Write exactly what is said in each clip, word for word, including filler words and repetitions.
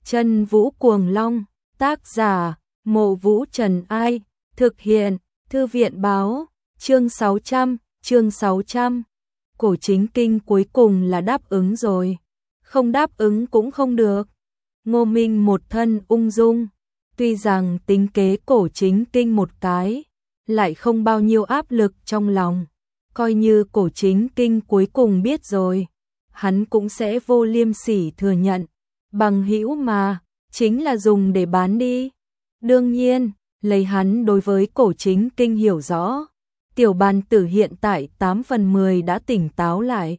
Chân Vũ Cuồng Long, tác giả, Mộ Vũ Trần Ai, thực hiện, Thư viện Báo, chương sáu trăm, chương sáu trăm. Cổ Chính Kinh cuối cùng là đáp ứng rồi, không đáp ứng cũng không được. Ngô Minh một thân ung dung, tuy rằng tính kế Cổ Chính Kinh một cái, lại không bao nhiêu áp lực trong lòng. Coi như Cổ Chính Kinh cuối cùng biết rồi, hắn cũng sẽ vô liêm sỉ thừa nhận. Bằng hữu mà, chính là dùng để bán đi. Đương nhiên, lấy hắn đối với Cổ Chính Kinh hiểu rõ, tiểu bàn tử hiện tại tám phần mười đã tỉnh táo lại.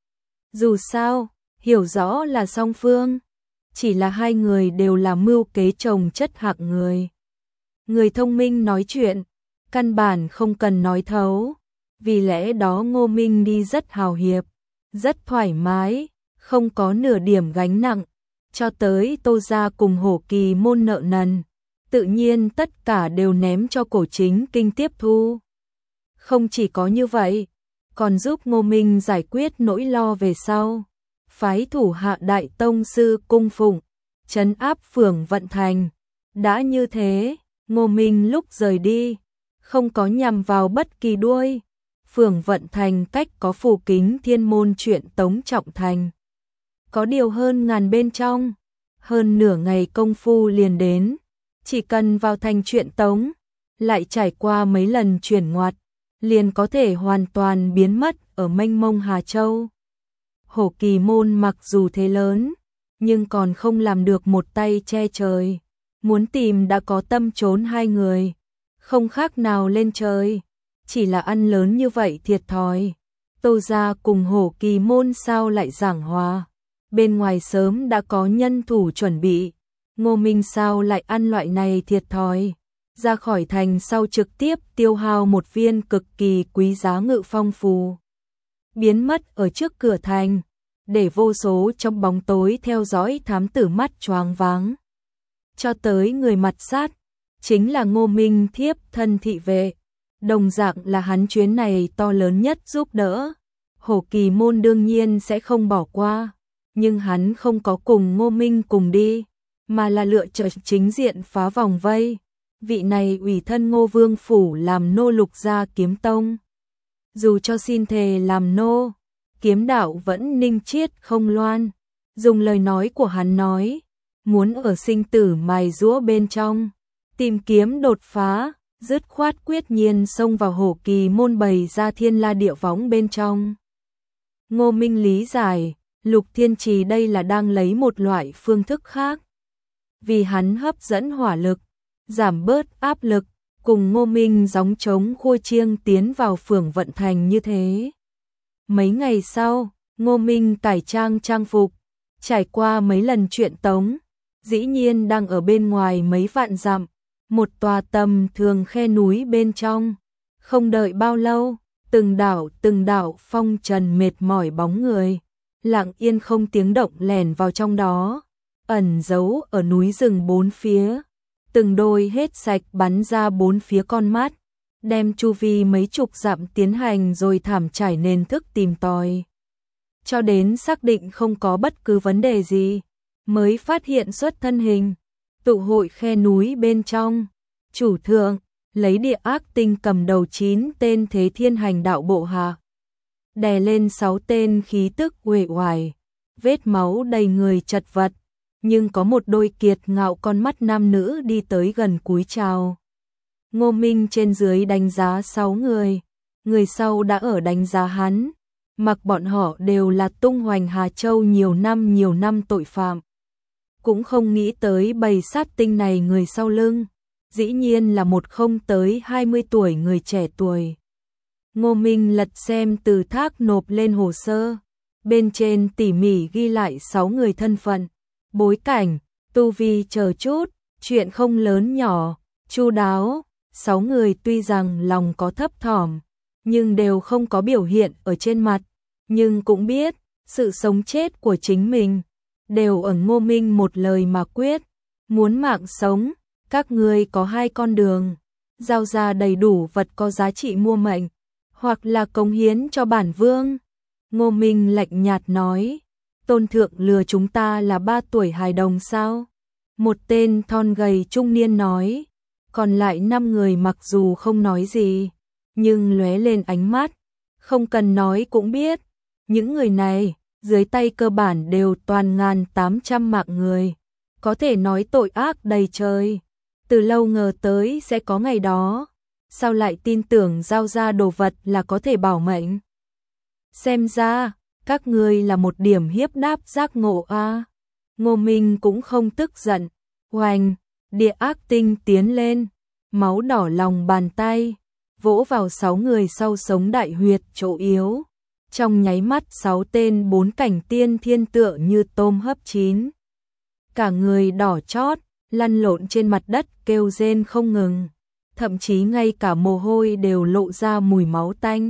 Dù sao, hiểu rõ là song phương, chỉ là hai người đều là mưu kế chồng chất hạng người. Người thông minh nói chuyện, căn bản không cần nói thấu, vì lẽ đó Ngô Minh đi rất hào hiệp, rất thoải mái, không có nửa điểm gánh nặng, cho tới Tô gia cùng Hổ Kỳ môn nợ nần, tự nhiên tất cả đều ném cho Cổ Chính Kinh tiếp thu. Không chỉ có như vậy, còn giúp Ngô Minh giải quyết nỗi lo về sau, phái thủ hạ đại tông sư cung phụng, trấn áp Phường Vận Thành. Đã như thế, Ngô Minh lúc rời đi, không có nhằm vào bất kỳ đuôi. Phường Vận Thành cách có Phù Kính Thiên môn chuyện Tống Trọng Thành, có điều hơn ngàn bên trong, hơn nửa ngày công phu liền đến. Chỉ cần vào thành chuyện Tống, lại trải qua mấy lần chuyển ngoặt, liền có thể hoàn toàn biến mất ở mênh mông Hà Châu. Hổ Kỳ môn mặc dù thế lớn, nhưng còn không làm được một tay che trời. Muốn tìm đã có tâm trốn hai người, không khác nào lên trời. Chỉ là ăn lớn như vậy thiệt thòi. Tô gia cùng Hổ Kỳ môn sao lại giảng hòa. Bên ngoài sớm đã có nhân thủ chuẩn bị. Ngô Minh sao lại ăn loại này thiệt thòi. Ra khỏi thành sau trực tiếp tiêu hao một viên cực kỳ quý giá ngự phong phù, biến mất ở trước cửa thành, để vô số trong bóng tối theo dõi thám tử mắt choáng váng. Cho tới người mặt sát, chính là Ngô Minh thiếp thân thị vệ, đồng dạng là hắn chuyến này to lớn nhất giúp đỡ. Hổ Kỳ môn đương nhiên sẽ không bỏ qua, nhưng hắn không có cùng Ngô Minh cùng đi, mà là lựa chọn chính diện phá vòng vây. Vị này ủy thân Ngô Vương phủ làm nô Lục gia kiếm tông. Dù cho xin thề làm nô, kiếm đạo vẫn ninh chiết không loan. Dùng lời nói của hắn nói, muốn ở sinh tử mài giũa bên trong, tìm kiếm đột phá, dứt khoát quyết nhiên xông vào Hổ Kỳ môn bày ra thiên la địa võng bên trong. Ngô Minh lý giải, Lục Thiên Trì đây là đang lấy một loại phương thức khác, vì hắn hấp dẫn hỏa lực, giảm bớt áp lực, cùng Ngô Minh gióng trống khua chiêng tiến vào Phường Vận Thành như thế. Mấy ngày sau, Ngô Minh cải trang trang phục, trải qua mấy lần chuyện Tống, dĩ nhiên đang ở bên ngoài mấy vạn dặm, một tòa tầm thường khe núi bên trong. Không đợi bao lâu, từng đảo từng đảo phong trần mệt mỏi bóng người, lặng yên không tiếng động lẻn vào trong đó, ẩn giấu ở núi rừng bốn phía. Từng đôi hết sạch bắn ra bốn phía con mắt, đem chu vi mấy chục dặm tiến hành rồi thảm trải nền thức tìm tòi. Cho đến xác định không có bất cứ vấn đề gì, mới phát hiện xuất thân hình, tụ hội khe núi bên trong. Chủ thượng, lấy địa ác tinh cầm đầu chín tên thế thiên hành đạo bộ hạ, đè lên sáu tên khí tức uể oải, vết máu đầy người chật vật. Nhưng có một đôi kiệt ngạo con mắt nam nữ đi tới gần cúi chào. Ngô Minh trên dưới đánh giá sáu người, người sau đã ở đánh giá hắn, mặc bọn họ đều là tung hoành Hà Châu nhiều năm nhiều năm tội phạm. Cũng không nghĩ tới bầy sát tinh này người sau lưng, dĩ nhiên là một không tới hai mươi tuổi người trẻ tuổi. Ngô Minh lật xem từ thác nộp lên hồ sơ, bên trên tỉ mỉ ghi lại sáu người thân phận, bối cảnh, tu vi chờ chút, chuyện không lớn nhỏ, chu đáo. Sáu người tuy rằng lòng có thấp thỏm, nhưng đều không có biểu hiện ở trên mặt, nhưng cũng biết sự sống chết của chính mình đều ở Ngô Minh một lời mà quyết. Muốn mạng sống, các ngươi có hai con đường, giao ra đầy đủ vật có giá trị mua mệnh, hoặc là cống hiến cho bản vương. Ngô Minh lạnh nhạt nói, Tôn thượng lừa chúng ta là ba tuổi hài đồng sao? Một tên thon gầy trung niên nói, còn lại năm người mặc dù không nói gì, nhưng lóe lên ánh mắt, không cần nói cũng biết, những người này, dưới tay cơ bản đều toàn ngàn tám trăm mạng người, có thể nói tội ác đầy trời. Từ lâu ngờ tới sẽ có ngày đó, sao lại tin tưởng giao ra đồ vật là có thể bảo mệnh. Xem ra, các ngươi là một điểm hiếp đáp giác ngộ a. À. Ngô Minh cũng không tức giận, oành, địa ác tinh tiến lên, máu đỏ lòng bàn tay, vỗ vào sáu người sau sống đại huyệt chỗ yếu. Trong nháy mắt sáu tên bốn cảnh tiên thiên tựa như tôm hấp chín. Cả người đỏ chót, lăn lộn trên mặt đất kêu rên không ngừng, thậm chí ngay cả mồ hôi đều lộ ra mùi máu tanh.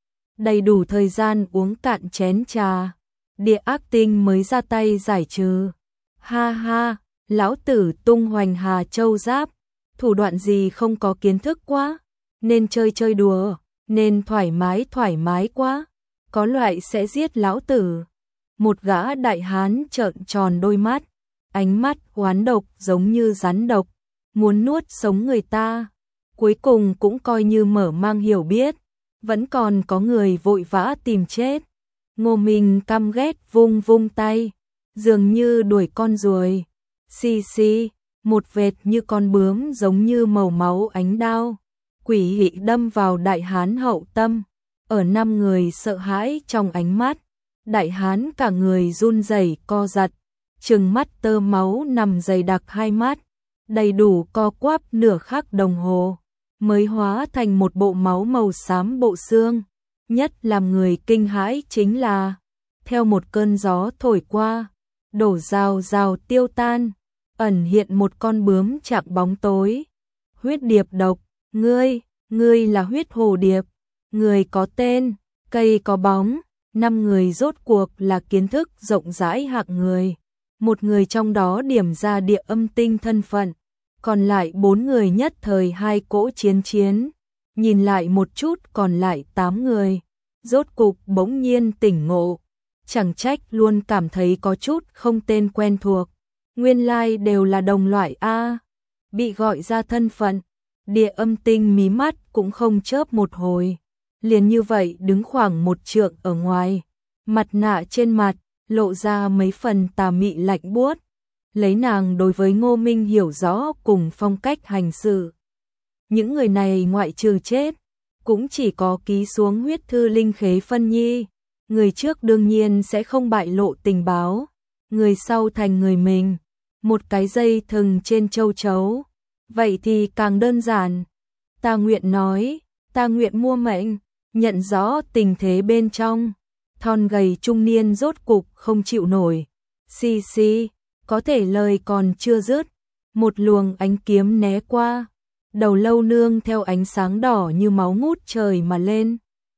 Đầy đủ thời gian uống cạn chén trà, địa ác tinh mới ra tay giải trừ. Ha ha, lão tử tung hoành Hà Châu Giáp, thủ đoạn gì không có kiến thức quá, nên chơi chơi đùa, nên thoải mái thoải mái quá, có loại sẽ giết lão tử. Một gã đại hán trợn tròn đôi mắt, ánh mắt oán độc giống như rắn độc, muốn nuốt sống người ta. Cuối cùng cũng coi như mở mang hiểu biết, vẫn còn có người vội vã tìm chết. Ngô Minh căm ghét vung vung tay, dường như đuổi con ruồi. Xì xì, một vệt như con bướm giống như màu máu ánh đao, quỷ hị đâm vào đại hán hậu tâm. Ở năm người sợ hãi trong ánh mắt, đại hán cả người run rẩy co giật, trừng mắt tơ máu nằm dày đặc hai mắt, đầy đủ co quắp nửa khắc đồng hồ, mới hóa thành một bộ máu màu xám bộ xương. Nhất làm người kinh hãi chính là, theo một cơn gió thổi qua, đổ rào rào tiêu tan, ẩn hiện một con bướm chạm bóng tối. Huyết điệp độc, ngươi, ngươi là huyết hồ điệp, người có tên, cây có bóng. Năm người rốt cuộc là kiến thức rộng rãi hạng người, một người trong đó điểm ra địa âm tinh thân phận, còn lại bốn người nhất thời hai cỗ chiến chiến, nhìn lại một chút còn lại tám người, rốt cục bỗng nhiên tỉnh ngộ, chẳng trách luôn cảm thấy có chút không tên quen thuộc, nguyên lai đều là đồng loại a. Bị gọi ra thân phận, địa âm tinh mí mắt cũng không chớp một hồi, liền như vậy đứng khoảng một trượng ở ngoài, mặt nạ trên mặt lộ ra mấy phần tà mị lạnh buốt. Lấy nàng đối với Ngô Minh hiểu rõ cùng phong cách hành sự, những người này ngoại trừ chết, cũng chỉ có ký xuống huyết thư linh khế phân nhi. Người trước đương nhiên sẽ không bại lộ tình báo, người sau thành người mình, một cái dây thừng trên châu chấu, vậy thì càng đơn giản. Ta nguyện nói, ta nguyện mua mệnh. Nhận rõ tình thế bên trong, thon gầy trung niên rốt cục không chịu nổi. Xì xì, có thể lời còn chưa dứt, một luồng ánh kiếm né qua, đầu lâu nương theo ánh sáng đỏ như máu ngút trời mà lên.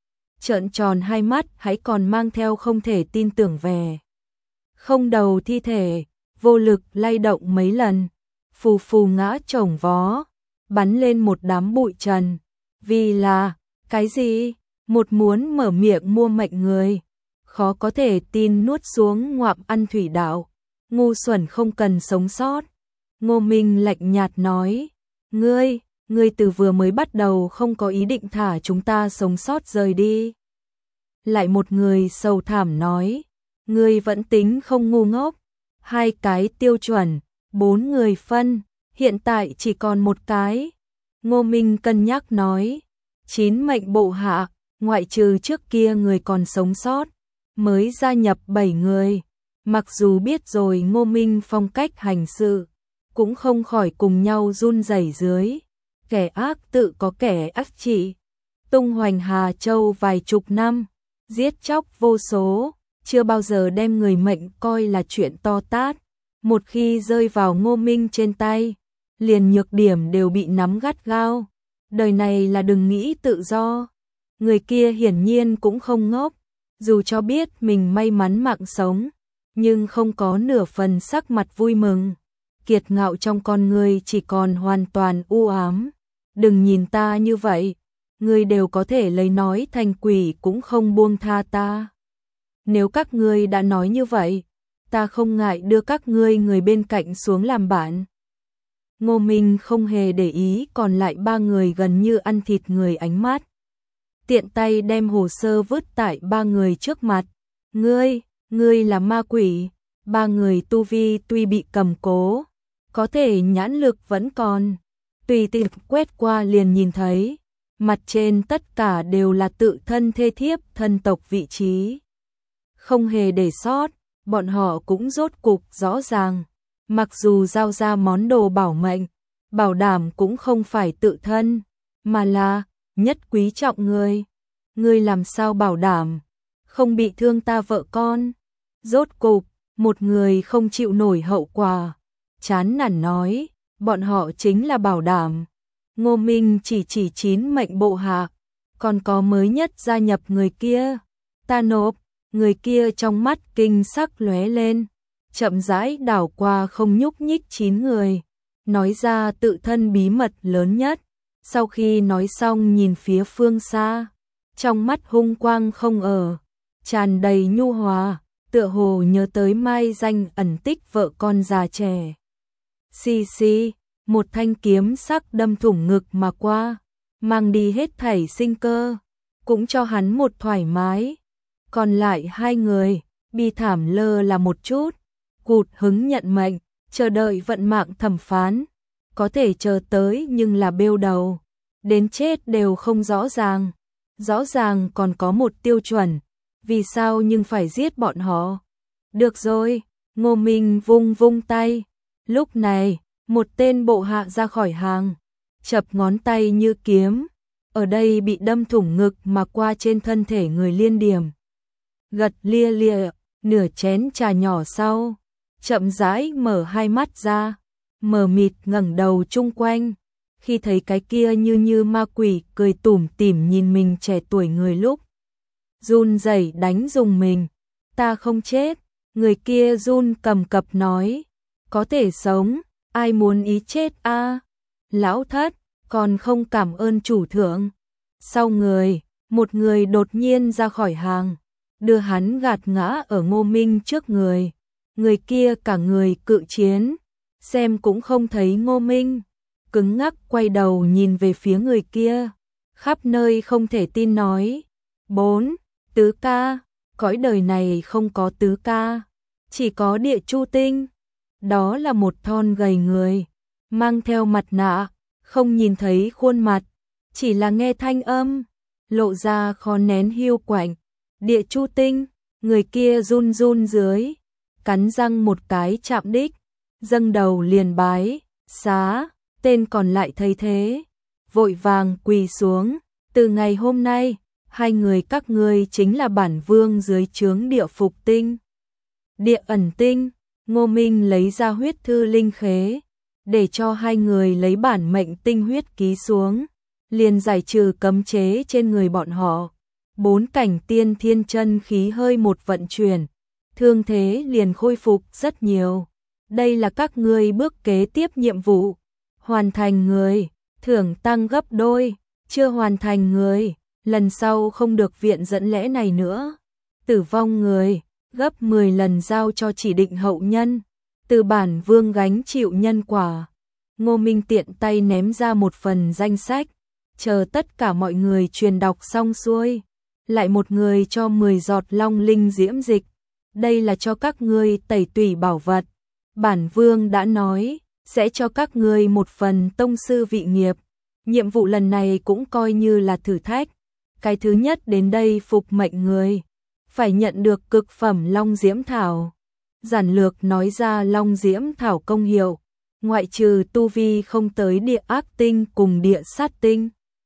Trợn tròn hai mắt hãy còn mang theo không thể tin tưởng vẻ. Không đầu thi thể, vô lực lay động mấy lần, phù phù ngã chồng vó, bắn lên một đám bụi trần. Vì là, cái gì? Một muốn mở miệng mua mệnh người, khó có thể tin nuốt xuống ngoạm ăn thủy đạo, ngu xuẩn không cần sống sót. Ngô Minh lạnh nhạt nói, ngươi, ngươi từ vừa mới bắt đầu không có ý định thả chúng ta sống sót rời đi. Lại một người sầu thảm nói, ngươi vẫn tính không ngu ngốc, hai cái tiêu chuẩn, bốn người phân, hiện tại chỉ còn một cái. Ngô Minh cân nhắc nói, chín mệnh bộ hạ, ngoại trừ trước kia người còn sống sót, mới gia nhập bảy người. Mặc dù biết rồi Ngô Minh phong cách hành sự, cũng không khỏi cùng nhau run rẩy dưới. Kẻ ác tự có kẻ ác trị, tung hoành Hà Châu vài chục năm, giết chóc vô số, chưa bao giờ đem người mệnh coi là chuyện to tát. Một khi rơi vào Ngô Minh trên tay, liền nhược điểm đều bị nắm gắt gao. Đời này là đừng nghĩ tự do. Người kia hiển nhiên cũng không ngốc, dù cho biết mình may mắn mạng sống, nhưng không có nửa phần sắc mặt vui mừng. Kiệt ngạo trong con người chỉ còn hoàn toàn u ám. Đừng nhìn ta như vậy, ngươi đều có thể lấy nói thành quỷ cũng không buông tha ta. Nếu các ngươi đã nói như vậy, ta không ngại đưa các ngươi người bên cạnh xuống làm bạn. Ngô Minh không hề để ý còn lại ba người gần như ăn thịt người ánh mắt. Tiện tay đem hồ sơ vứt tại ba người trước mặt. Ngươi, ngươi là ma quỷ. Ba người tu vi tuy bị cầm cố, có thể nhãn lực vẫn còn. Tùy tiện quét qua liền nhìn thấy. Mặt trên tất cả đều là tự thân thê thiếp thân tộc vị trí. Không hề để sót, bọn họ cũng rốt cục rõ ràng. Mặc dù giao ra món đồ bảo mệnh, bảo đảm cũng không phải tự thân, mà là nhất quý trọng ngươi. Ngươi làm sao bảo đảm không bị thương ta vợ con? Rốt cục, một người không chịu nổi hậu quả, chán nản nói, bọn họ chính là bảo đảm. Ngô Minh chỉ chỉ chín mệnh bộ hạ, còn có mới nhất gia nhập người kia. Ta nộp. Người kia trong mắt kinh sắc lóe lên, chậm rãi đảo qua không nhúc nhích chín người, nói ra tự thân bí mật lớn nhất. Sau khi nói xong nhìn phía phương xa, trong mắt hung quang không ở, tràn đầy nhu hòa, tựa hồ nhớ tới mai danh ẩn tích vợ con già trẻ. Xì xì, một thanh kiếm sắc đâm thủng ngực mà qua, mang đi hết thảy sinh cơ, cũng cho hắn một thoải mái. Còn lại hai người, bi thảm lơ là một chút, cụt hứng nhận mệnh, chờ đợi vận mạng thẩm phán. Có thể chờ tới nhưng là bêu đầu, đến chết đều không rõ ràng. Rõ ràng còn có một tiêu chuẩn, vì sao nhưng phải giết bọn họ. Được rồi, Ngô Minh vung vung tay. Lúc này, một tên bộ hạ ra khỏi hàng, chập ngón tay như kiếm, ở đây bị đâm thủng ngực mà qua trên thân thể người liên điểm. Gật lia lia, nửa chén trà nhỏ sau, chậm rãi mở hai mắt ra, mờ mịt ngẩng đầu chung quanh, khi thấy cái kia như như ma quỷ cười tủm tỉm nhìn mình trẻ tuổi người lúc. Run rẩy đánh dùng mình, ta không chết, người kia run cầm cập nói, có thể sống, ai muốn ý chết a? Lão thất, còn không cảm ơn chủ thượng. Sau người, một người đột nhiên ra khỏi hàng, đưa hắn gạt ngã ở Ngô Minh trước người. Người kia cả người cự chiến, xem cũng không thấy Ngô Minh, cứng ngắc quay đầu nhìn về phía người kia, khắp nơi không thể tin nói, bốn, tứ ca, cõi đời này không có tứ ca, chỉ có Địa Chu Tinh. Đó là một thon gầy người, mang theo mặt nạ, không nhìn thấy khuôn mặt, chỉ là nghe thanh âm, lộ ra khó nén hiu quạnh. Địa Chu Tinh, người kia run run dưới, cắn răng một cái chạm đích, dâng đầu liền bái, xá, tên còn lại thấy thế, vội vàng quỳ xuống, từ ngày hôm nay, hai người các ngươi chính là bản vương dưới trướng Địa Phục Tinh. Địa Ẩn Tinh, Ngô Minh lấy ra huyết thư linh khế, để cho hai người lấy bản mệnh tinh huyết ký xuống, liền giải trừ cấm chế trên người bọn họ. Bốn cảnh tiên thiên chân khí hơi một vận chuyển, thương thế liền khôi phục rất nhiều. Đây là các ngươi bước kế tiếp nhiệm vụ. Hoàn thành người, thưởng tăng gấp đôi, chưa hoàn thành người, lần sau không được viện dẫn lễ này nữa. Tử vong người, gấp mười lần giao cho chỉ định hậu nhân, từ bản vương gánh chịu nhân quả. Ngô Minh tiện tay ném ra một phần danh sách, chờ tất cả mọi người truyền đọc xong xuôi, lại một người cho mười giọt long linh diễm dịch. Đây là cho các ngươi tẩy tủy bảo vật. Bản vương đã nói, sẽ cho các ngươi một phần tông sư vị nghiệp. Nhiệm vụ lần này cũng coi như là thử thách. Cái thứ nhất đến đây phục mệnh người, phải nhận được cực phẩm long diễm thảo. Giản lược nói ra long diễm thảo công hiệu, ngoại trừ tu vi không tới địa ác tinh cùng địa sát tinh,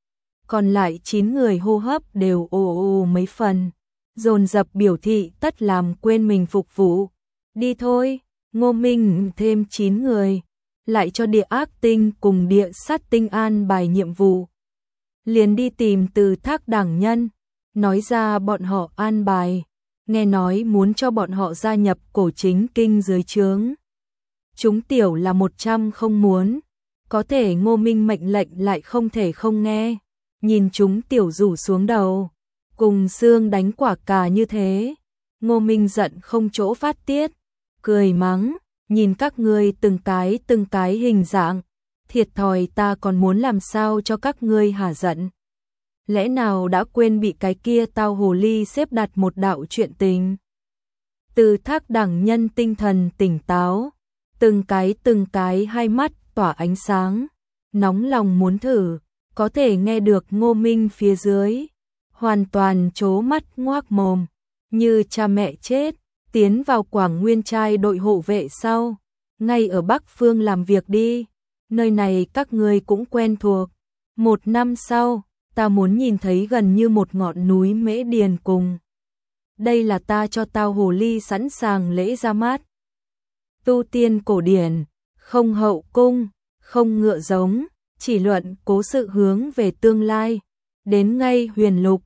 còn lại chín người hô hấp đều ồ ồ mấy phần, dồn dập biểu thị tất làm quên mình phục vụ. Đi thôi, Ngô Minh thêm chín người, lại cho địa ác tinh cùng địa sát tinh an bài nhiệm vụ. Liền đi tìm Từ Thác đẳng nhân, nói ra bọn họ an bài, nghe nói muốn cho bọn họ gia nhập cổ chính kinh dưới trướng. Chúng tiểu là một trăm không muốn, có thể Ngô Minh mệnh lệnh lại không thể không nghe, nhìn chúng tiểu rủ xuống đầu, cùng xương đánh quả cà như thế. Ngô Minh giận không chỗ phát tiết, cười mắng, nhìn các ngươi từng cái từng cái hình dạng, thiệt thòi ta còn muốn làm sao cho các ngươi hả giận. Lẽ nào đã quên bị cái kia tao hồ ly xếp đặt một đạo chuyện tình. Từ Thác đẳng nhân tinh thần tỉnh táo, từng cái từng cái hai mắt tỏa ánh sáng, nóng lòng muốn thử, có thể nghe được Ngô Minh phía dưới, hoàn toàn trố mắt ngoác mồm, như cha mẹ chết, tiến vào Quảng Nguyên trai đội hộ vệ sau, ngay ở Bắc Phương làm việc đi, nơi này các ngươi cũng quen thuộc. Một năm sau, ta muốn nhìn thấy gần như một ngọn núi Mễ Điền cùng. Đây là ta cho tao hồ ly sẵn sàng lễ ra mắt. Tu tiên cổ điển, không hậu cung, không ngựa giống, chỉ luận cố sự hướng về tương lai. Đến ngay huyền lục,